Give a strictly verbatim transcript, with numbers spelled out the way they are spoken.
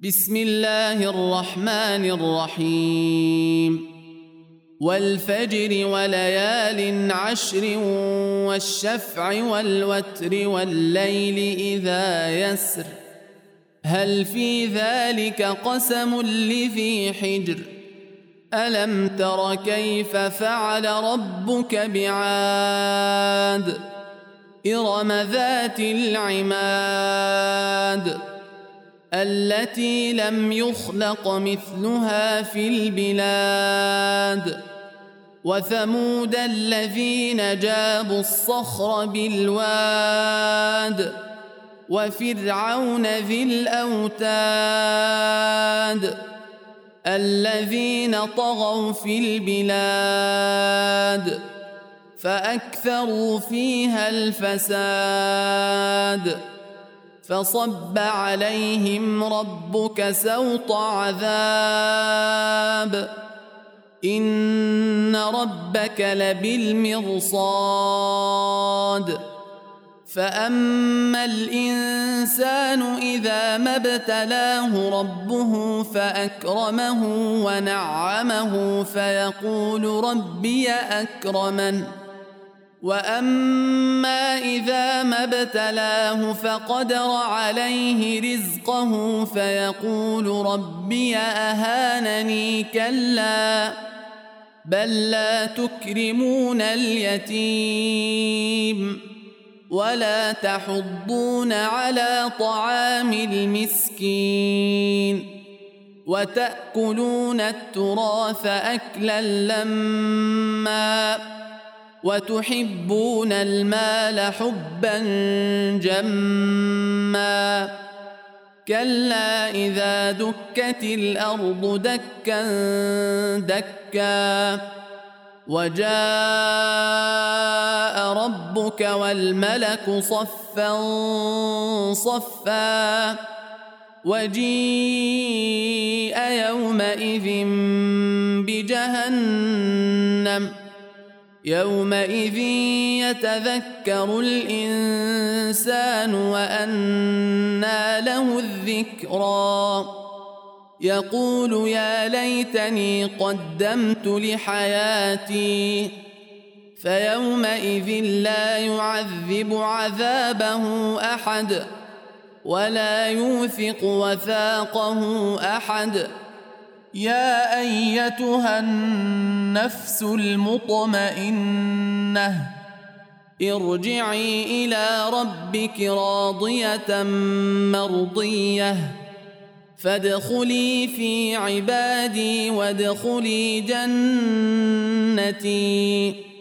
بسم الله الرحمن الرحيم والفجر وليال عشر والشفع والوتر والليل إذا يسر هل في ذلك قسم لذي حجر ألم تر كيف فعل ربك بعاد إرم ذات العماد التي لم يخلق مثلها في البلاد وثمود الذين جابوا الصخر بالواد وفرعون ذي الأوتاد الذين طغوا في البلاد فأكثروا فيها الفساد فصب عليهم ربك سوط عذاب إن ربك لبالمرصاد فأما الإنسان إذا ما ابتلاه ربه فأكرمه ونعمه فيقول ربي أكرمن وأما إذا ما ابتلاه فقدر عليه رزقه فيقول ربي أهانني كلا بل لا تكرمون اليتيم ولا تحضون على طعام المسكين وتأكلون التراث أكلا لما وتحبون المال حبا جما كلا إذا دكت الأرض دكا دكا وجاء ربك والملك صفا صفا وجيء يومئذ بجهنم يومئذ يتذكر الإنسان وأنى له الذكرى يقول يا ليتني قدمت لحياتي فيومئذ لا يعذب عذابه أحد ولا يوثق وثاقه أحد يا أيتها النفس المطمئنة ارجعي إلى ربك راضية مرضية فادخلي في عبادي وادخلي جنتي